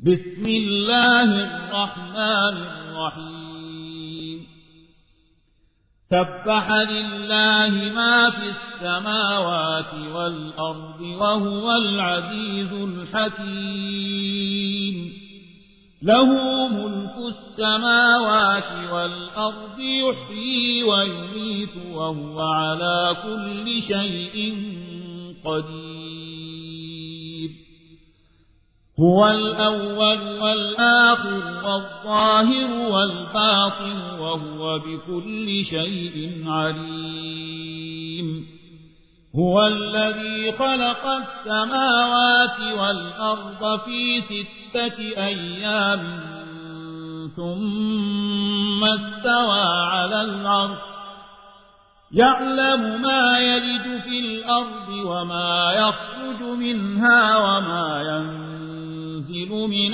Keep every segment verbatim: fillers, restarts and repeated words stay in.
بسم الله الرحمن الرحيم سبح لله ما في السماوات والأرض وهو العزيز الحكيم له ملك السماوات والأرض يحيي ويميت وهو على كل شيء قدير هو الأول والآخر والظاهر والباطن وهو بكل شيء عليم هو الذي خلق السماوات والأرض في ستة أيام ثم استوى على العرش يعلم ما يلج في الأرض وما يخرج منها وما ينزل من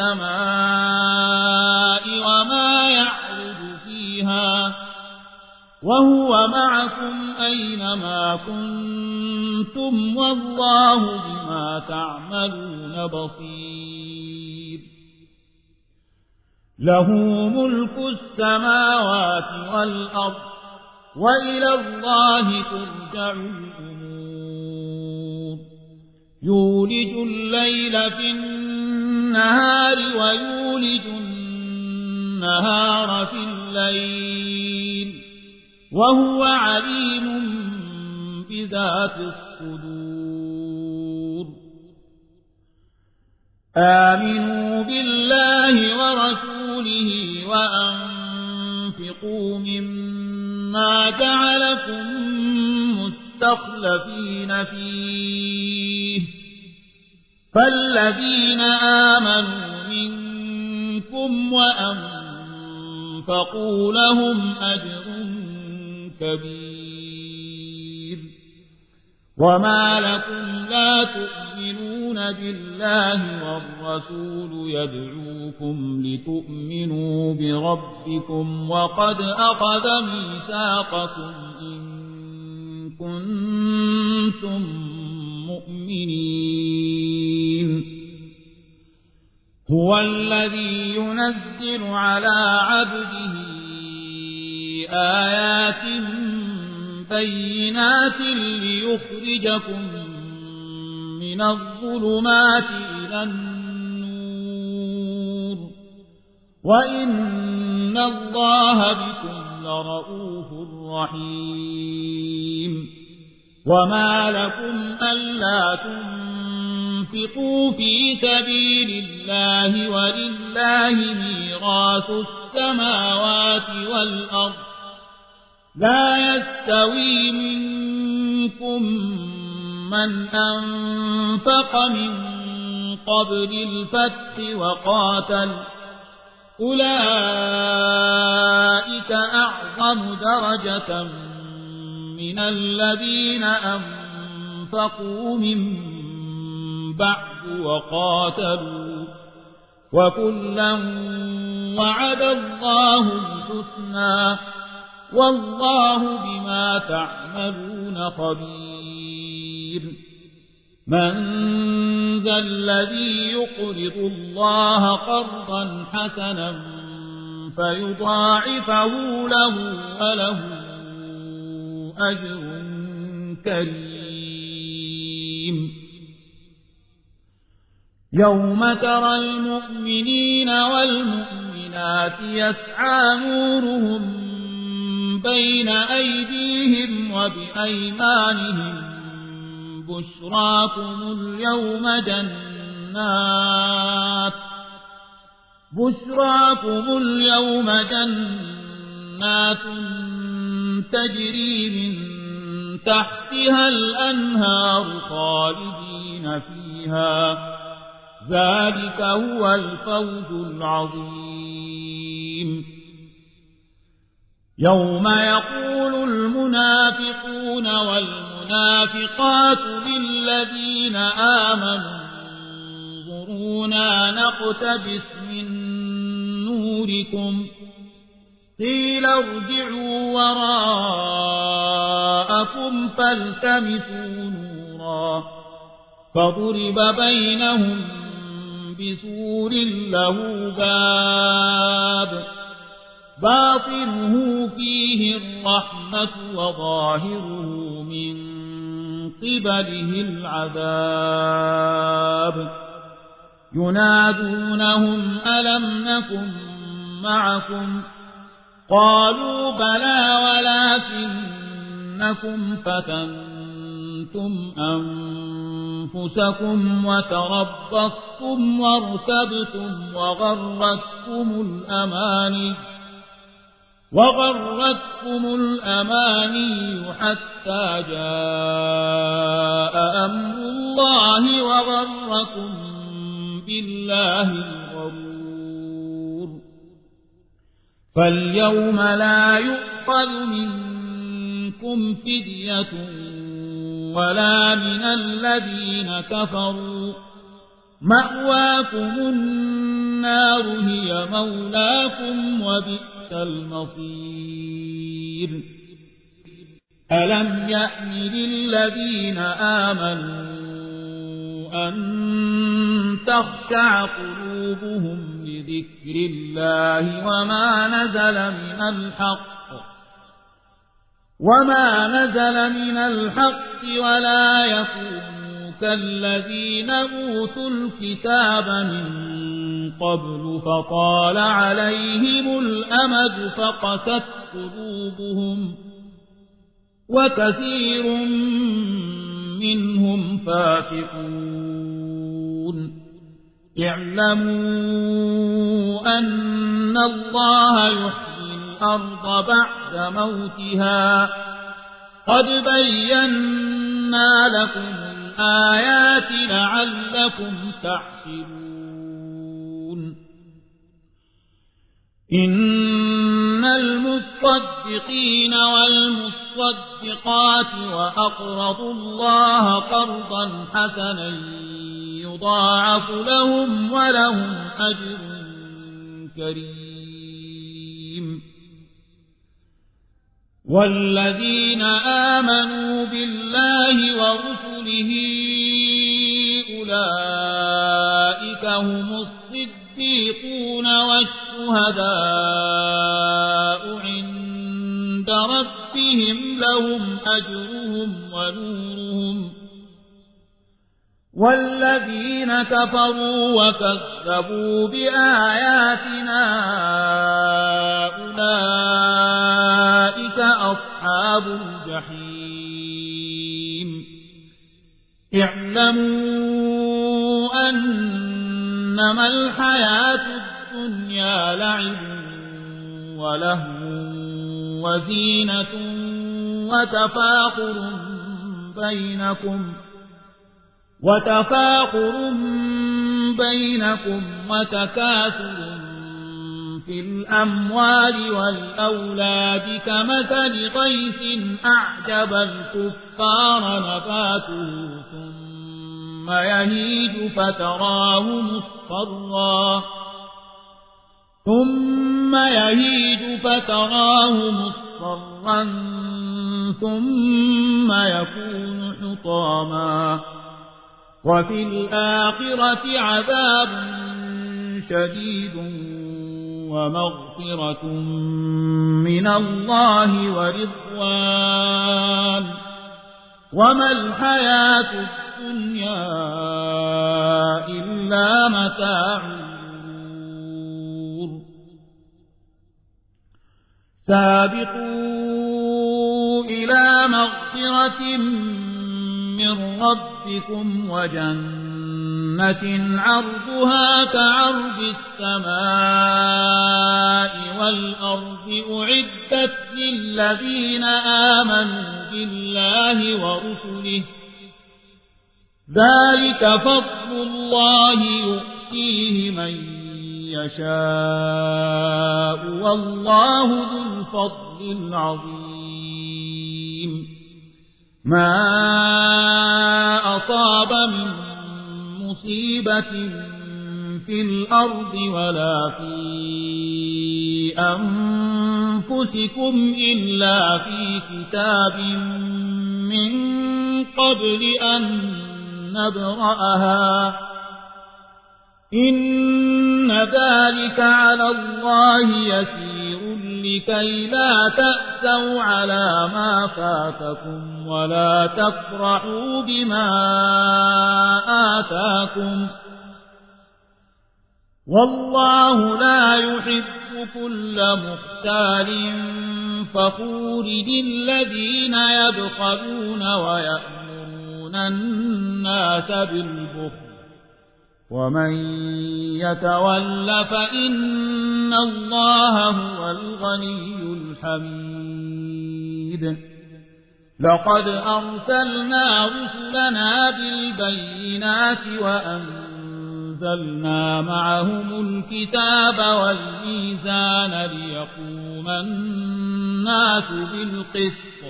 السماء وما يعرج فيها وهو معكم أينما كنتم والله بما تعملون بصير له ملك السماوات والأرض وإلى الله ترجع الأمور يولج الليل في النهار ويولج النهار في الليل وهو عليم بذات الصدور آمنوا بالله ورسوله وأنفقوا مما جعلكم مستخلفين فيه فالذين آمنوا منكم وأنفقوا لهم أجر كبير وما لكم لا تؤمنون بالله والرسول يدعوكم لتؤمنوا بربكم وقد أخذ ميثاقكم إن كنتم مؤمنين هو الذي ينزل على عبده آيات بينات ليخرجكم من الظلمات إلى النور وإن الله بكم لرؤوف رحيم وما لكم ألا تنفقوا في سبيل الله ولله ميراث السماوات والأرض لا يستوي منكم من أنفق من قبل الفتح وقاتل أولئك أعظم درجة من الذين أنفقوا من بعد وقاتلوا وكلا وعد الله الحسنى والله بما تعملون خبير من ذا الذي يقرض الله قرضا حسنا فيضاعفه له وله أجر كريم يوم ترى المؤمنين والمؤمنات يسعى نورهم بين أيديهم وبأيمانهم بشراكم اليوم جنات بشراكم اليوم جنات تجري من تحتها الأنهار خالدين فيها ذلك هو الفوز العظيم يوم يقول المنافقون والمنافقات للذين آمنوا انظرونا نقتبس من نوركم قيل ارجعوا وراءكم فالتمسوا نورا فضرب بينهم بسور له باب باطنه فيه الرحمة وظاهره من قبله العذاب ينادونهم ألم نكن معكم قالوا بلى ولكنكم فتنتم أنفسكم وتربصتم وارتبتم وغرتكم الأماني وغرتكم الأماني حتى جاء أمر الله وغركم بالله الغرور فاليوم لا يؤخذ منكم فدية ولا من الذين كفروا مأواكم النار هي مولاكم وبئس المصير ألم يأن للذين آمنوا أن تخشع قلوبهم لذكر الله وما نزل من الحق وما نزل من الحق ولا يكونوا كالذين أوتوا الكتاب من قبل فطال عليهم الأمد فقست قلوبهم وكثير منهم فاسقون اعلموا أن الله يحيي الأرض بعد موتها قد بينا لكم الآيات لعلكم تعقلون إن المصدقين والمصدقات وأقرضوا الله قرضا حسنا يضاعف لهم ولهم أجر كريم والذين آمنوا بالله ورسله أولئك هم الصديقون والشهداء عند ربهم لهم أجرهم ونورهم والذين كفروا وكذبوا بآياتنا أولئك أصحاب الجحيم اعلموا أنما الحياة الدنيا لعب ولهو وزينة وتفاخر بينكم وتفاخر بينكم وتكاثر في الأموال والأولاد كمثل غيث أعجب الكفار نباته ثم يهيج فتراه مصفرا ثم يهيج فتراه مصفرا ثم يكون حطاما وفي الآخرة عذاب شديد ومغفرة من الله ورضوان وما الحياة الدنيا إلا متاع الغرور سابقوا إلى مغفرة من ربكم وجنة عرضها كعرض السماء والأرض أعدت للذين آمنوا بالله ورسله ذلك فضل الله يؤتيه من يشاء والله ذو الفضل العظيم ما أصاب من مصيبة في الأرض ولا في أنفسكم إلا في كتاب من قبل أن نبرأها إن ذلك على الله يسير لكي لا تأسوا على ما فاتكم ولا تفرحوا بما آتاكم والله لا يحب كل مختال فخور الذين يبخلون ويأمرون الناس بالبخل ومن يتول فإن الله هو الغني الحميد لقد أرسلنا رسلنا بالبينات وأنزلنا معهم الكتاب والميزان ليقوم الناس بالقسط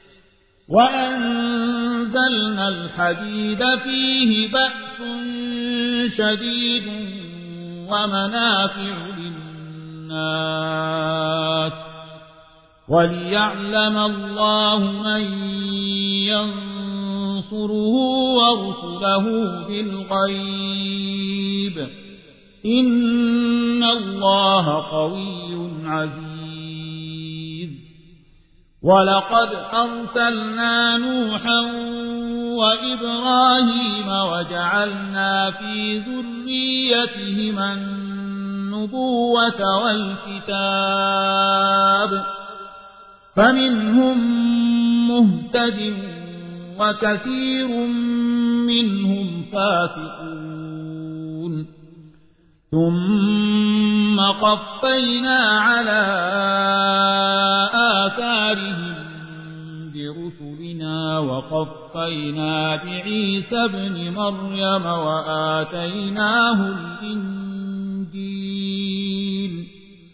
وأنزلنا الحديد فيه بأس شديد ومنافع للناس وليعلم الله من ينصره ورسله بالغيب إن الله قوي عزيز ولقد أرسلنا نوحا وإبراهيم وجعلنا في ذريتهما النبوة والكتاب فمنهم مهتد وكثير منهم فاسقون ثم قفينا على آثارهم برسلنا وقفينا بعيسى ابن مريم وآتيناه الإنجيل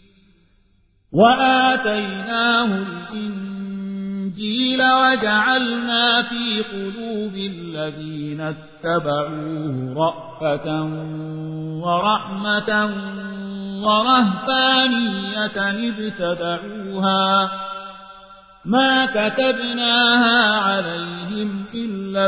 وآتيناه الإنجيل وجعلنا في قلوب الذين اتبعوه رأفة ورحمة ورهبانية ابتدعوها ما كتبناها عليهم إلا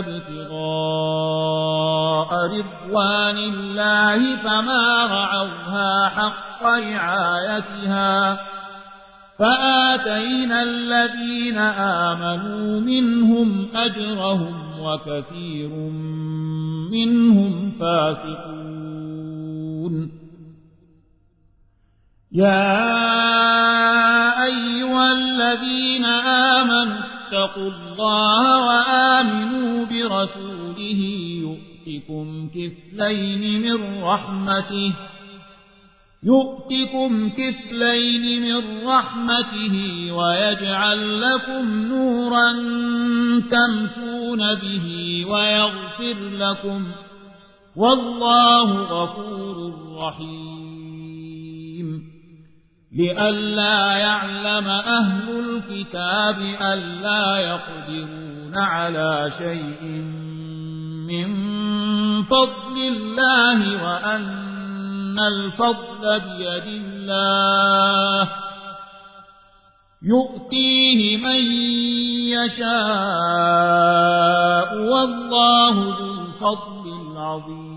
ابتغاء رضوان الله فما رعوها حق رعايتها فآتينا الذين آمنوا منهم أجرهم وكثير منهم فاسقون يا أيها الذين آمنوا اتقوا الله وآمنوا برسوله يؤتكم كفلين من رحمته يؤتكم كفلين من رحمته ويجعل لكم نورا تمشون به ويغفر لكم والله غفور رحيم لئلا يعلم أهل الكتاب ألا يقدرون على شيء من فضل الله وأن الفضل بيد الله يؤتيه من يشاء والله ذو الفضل العظيم